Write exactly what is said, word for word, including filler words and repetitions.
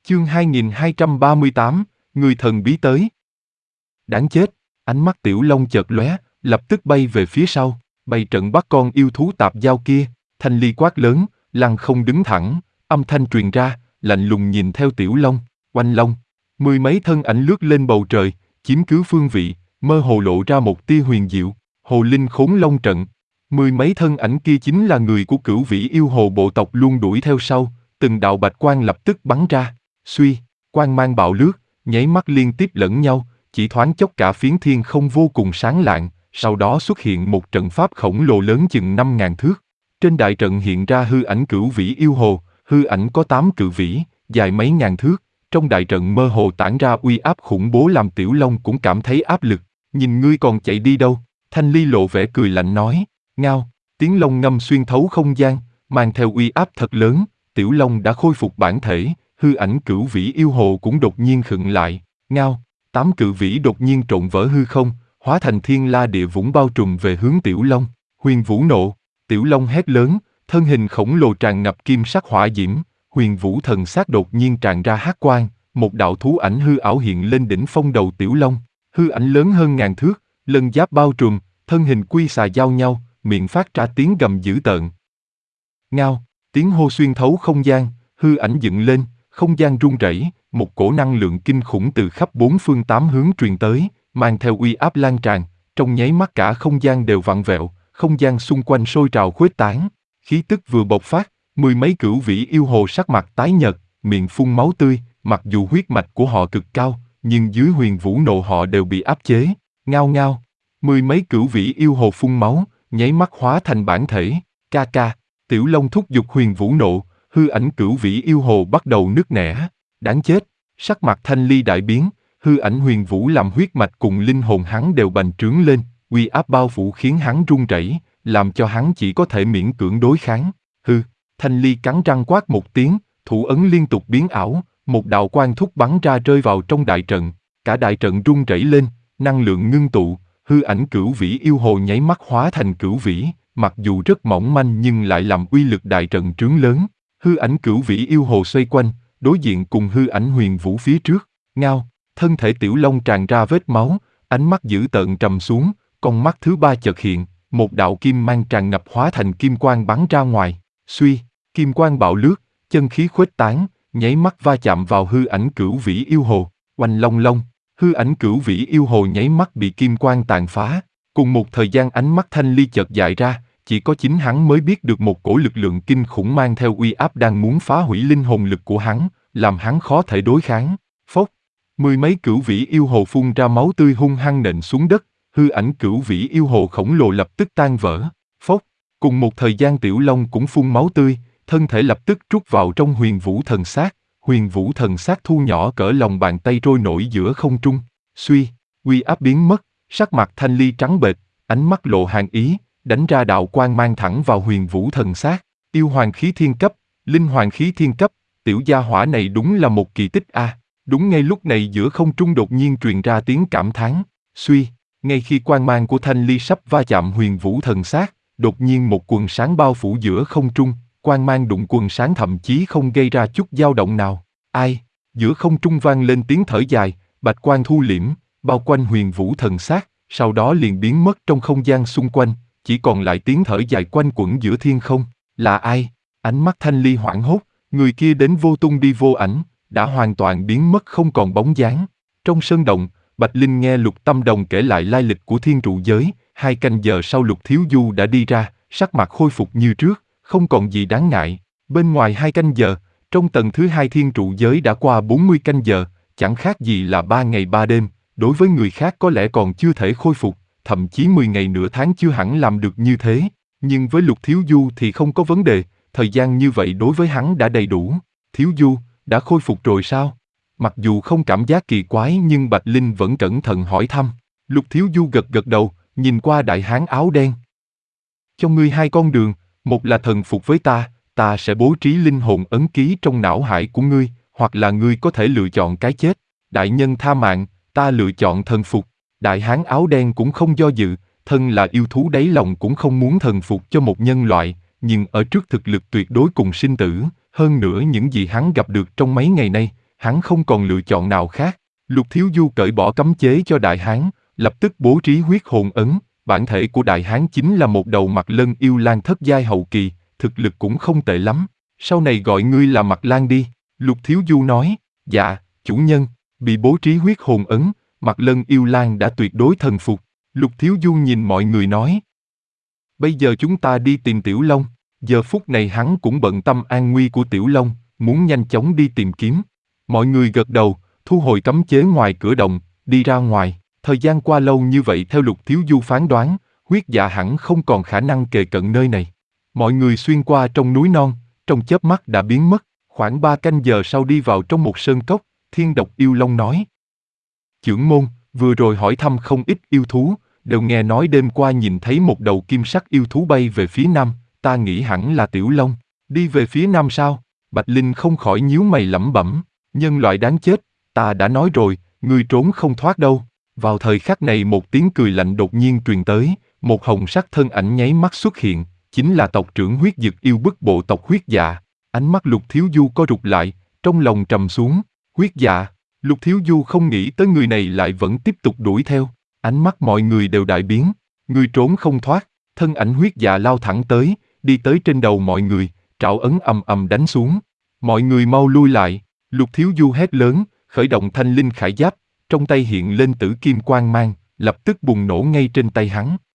Chương hai nghìn hai trăm ba mươi tám, người thần bí tới. Đáng chết, ánh mắt Tiểu Long chợt lóe, lập tức bay về phía sau, bày trận bắt con yêu thú tạp giao kia. Thanh Ly quát lớn, lăng không đứng thẳng, âm thanh truyền ra, lạnh lùng nhìn theo Tiểu Long. Oanh long, mười mấy thân ảnh lướt lên bầu trời, chiếm cứ phương vị, mơ hồ lộ ra một tia huyền diệu. Hồ linh khốn long trận. Mười mấy thân ảnh kia chính là người của Cửu Vĩ yêu hồ bộ tộc luôn đuổi theo sau, từng đạo bạch quang lập tức bắn ra. Suy, quang mang bạo lướt, nháy mắt liên tiếp lẫn nhau, chỉ thoáng chốc cả phiến thiên không vô cùng sáng lạng, sau đó xuất hiện một trận pháp khổng lồ lớn chừng năm ngàn thước. Trên đại trận hiện ra hư ảnh Cửu Vĩ yêu hồ, hư ảnh có tám cự vĩ, dài mấy ngàn thước. Trong đại trận mơ hồ tản ra uy áp khủng bố làm Tiểu Long cũng cảm thấy áp lực. Nhìn ngươi còn chạy đi đâu? Thanh Ly lộ vẻ cười lạnh nói. Ngao, tiếng long ngâm xuyên thấu không gian, mang theo uy áp thật lớn. Tiểu Long đã khôi phục bản thể, hư ảnh Cửu Vĩ yêu hồ cũng đột nhiên khựng lại. Ngao, tám cự vĩ đột nhiên trộn vỡ hư không, hóa thành thiên la địa vũng bao trùm về hướng Tiểu Long. Huyền Vũ nộ, Tiểu Long hét lớn, thân hình khổng lồ tràn ngập kim sắc hỏa diễm. Huyền Vũ thần sát đột nhiên tràn ra hắc quang, một đạo thú ảnh hư ảo hiện lên đỉnh phong đầu Tiểu Long. Hư ảnh lớn hơn ngàn thước, lân giáp bao trùm, thân hình quy xà giao nhau, miệng phát ra tiếng gầm dữ tợn. Ngao, tiếng hô xuyên thấu không gian, hư ảnh dựng lên, không gian rung rẩy, một cổ năng lượng kinh khủng từ khắp bốn phương tám hướng truyền tới, mang theo uy áp lan tràn, trong nháy mắt cả không gian đều vặn vẹo, không gian xung quanh sôi trào khuếch tán. Khí tức vừa bộc phát, mười mấy Cửu Vĩ yêu hồ sắc mặt tái nhợt, miệng phun máu tươi, mặc dù huyết mạch của họ cực cao, nhưng dưới Huyền Vũ nộ họ đều bị áp chế. Ngao ngao, mười mấy Cửu Vĩ yêu hồ phun máu, nháy mắt hóa thành bản thể. Ca ca, Tiểu Long thúc giục Huyền Vũ nộ, hư ảnh Cửu Vĩ yêu hồ bắt đầu nứt nẻ. Đáng chết, sắc mặt Thanh Ly đại biến, hư ảnh Huyền Vũ làm huyết mạch cùng linh hồn hắn đều bành trướng lên, uy áp bao phủ khiến hắn run rẩy, làm cho hắn chỉ có thể miễn cưỡng đối kháng. Hư, Thanh Ly cắn răng quát một tiếng, thủ ấn liên tục biến ảo, một đạo quang thúc bắn ra rơi vào trong đại trận, cả đại trận rung rẩy lên, năng lượng ngưng tụ, hư ảnh Cửu Vĩ yêu hồ nháy mắt hóa thành Cửu Vĩ, mặc dù rất mỏng manh nhưng lại làm uy lực đại trận trướng lớn. Hư ảnh Cửu Vĩ yêu hồ xoay quanh, đối diện cùng hư ảnh Huyền Vũ phía trước. Ngao, thân thể Tiểu Long tràn ra vết máu, ánh mắt dữ tợn trầm xuống, con mắt thứ ba chợt hiện, một đạo kim mang tràn ngập hóa thành kim quang bắn ra ngoài. Suy, kim quang bạo lướt, chân khí khuếch tán, nháy mắt va chạm vào hư ảnh Cửu Vĩ yêu hồ. Oanh long long, hư ảnh Cửu Vĩ yêu hồ nháy mắt bị kim quang tàn phá. Cùng một thời gian ánh mắt Thanh Ly chợt dại ra, chỉ có chính hắn mới biết được một cổ lực lượng kinh khủng mang theo uy áp đang muốn phá hủy linh hồn lực của hắn, làm hắn khó thể đối kháng. Phốc, mười mấy Cửu Vĩ yêu hồ phun ra máu tươi hung hăng nện xuống đất, hư ảnh Cửu Vĩ yêu hồ khổng lồ lập tức tan vỡ. Phốc, cùng một thời gian Tiểu Long cũng phun máu tươi, thân thể lập tức trút vào trong Huyền Vũ thần sát. Huyền Vũ thần sát thu nhỏ cỡ lòng bàn tay trôi nổi giữa không trung. Suy, uy áp biến mất, sắc mặt Thanh Ly trắng bệch, ánh mắt lộ hàn ý, đánh ra đạo quang mang thẳng vào Huyền Vũ thần sát. Yêu hoàng khí thiên cấp, linh hoàng khí thiên cấp, tiểu gia hỏa này đúng là một kỳ tích a. À. Đúng ngay lúc này giữa không trung đột nhiên truyền ra tiếng cảm thán. Suy, ngay khi quang mang của Thanh Ly sắp va chạm Huyền Vũ thần sát, đột nhiên một quần sáng bao phủ giữa không trung, quang mang đụng quần sáng thậm chí không gây ra chút dao động nào. Ai? Giữa không trung vang lên tiếng thở dài, bạch quang thu liễm, bao quanh Huyền Vũ thần sát, sau đó liền biến mất trong không gian xung quanh, chỉ còn lại tiếng thở dài quanh quẩn giữa thiên không. Là ai? Ánh mắt Thanh Ly hoảng hốt, người kia đến vô tung đi vô ảnh, đã hoàn toàn biến mất không còn bóng dáng. Trong sơn động, Bạch Linh nghe Lục Tâm Đồng kể lại lai lịch của thiên trụ giới, hai canh giờ sau Lục Thiếu Du đã đi ra, sắc mặt khôi phục như trước, không còn gì đáng ngại. Bên ngoài hai canh giờ, trong tầng thứ hai thiên trụ giới đã qua bốn mươi canh giờ, chẳng khác gì là ba ngày ba đêm, đối với người khác có lẽ còn chưa thể khôi phục, thậm chí mười ngày nửa tháng chưa hẳn làm được như thế, nhưng với Lục Thiếu Du thì không có vấn đề, thời gian như vậy đối với hắn đã đầy đủ. Thiếu Du, đã khôi phục rồi sao? Mặc dù không cảm giác kỳ quái nhưng Bạch Linh vẫn cẩn thận hỏi thăm. Lục Thiếu Du gật gật đầu, nhìn qua đại hán áo đen. Cho ngươi hai con đường, một là thần phục với ta, ta sẽ bố trí linh hồn ấn ký trong não hải của ngươi, hoặc là ngươi có thể lựa chọn cái chết. Đại nhân tha mạng, ta lựa chọn thần phục. Đại hán áo đen cũng không do dự, thân là yêu thú đáy lòng cũng không muốn thần phục cho một nhân loại, nhưng ở trước thực lực tuyệt đối cùng sinh tử, hơn nữa những gì hắn gặp được trong mấy ngày nay, hắn không còn lựa chọn nào khác. Lục Thiếu Du cởi bỏ cấm chế cho Đại Hán, lập tức bố trí huyết hồn ấn. Bản thể của Đại Hán chính là một đầu Mạc Lân yêu lang thất giai hậu kỳ, thực lực cũng không tệ lắm. Sau này gọi ngươi là Mạc Lang đi. Lục Thiếu Du nói. Dạ, chủ nhân. Bị bố trí huyết hồn ấn, Mạc Lân yêu lang đã tuyệt đối thần phục. Lục Thiếu Du nhìn mọi người nói. Bây giờ chúng ta đi tìm Tiểu Long. Giờ phút này hắn cũng bận tâm an nguy của Tiểu Long, muốn nhanh chóng đi tìm kiếm. Mọi người gật đầu, thu hồi cấm chế ngoài cửa động, đi ra ngoài. Thời gian qua lâu như vậy theo Lục Thiếu Du phán đoán, huyết dạ hẳn không còn khả năng kề cận nơi này. Mọi người xuyên qua trong núi non, trong chớp mắt đã biến mất. Khoảng ba canh giờ sau đi vào trong một sơn cốc, Thiên Độc Yêu Long nói. Chưởng môn, vừa rồi hỏi thăm không ít yêu thú, đều nghe nói đêm qua nhìn thấy một đầu kim sắc yêu thú bay về phía nam, ta nghĩ hẳn là Tiểu Long. Đi về phía nam sao? Bạch Linh không khỏi nhíu mày lẩm bẩm, nhân loại đáng chết, ta đã nói rồi, ngươi trốn không thoát đâu. Vào thời khắc này một tiếng cười lạnh đột nhiên truyền tới, một hồng sắc thân ảnh nháy mắt xuất hiện, chính là tộc trưởng huyết dực yêu bức bộ tộc huyết dạ. Ánh mắt Lục Thiếu Du co rụt lại, trong lòng trầm xuống, huyết dạ. Lục Thiếu Du không nghĩ tới người này lại vẫn tiếp tục đuổi theo, ánh mắt mọi người đều đại biến, người trốn không thoát, thân ảnh huyết dạ lao thẳng tới, đi tới trên đầu mọi người, trảo ấn ầm ầm đánh xuống. Mọi người mau lui lại, Lục Thiếu Du hét lớn, khởi động thanh linh khải giáp, trong tay hiện lên tử kim quang mang, lập tức bùng nổ ngay trên tay hắn.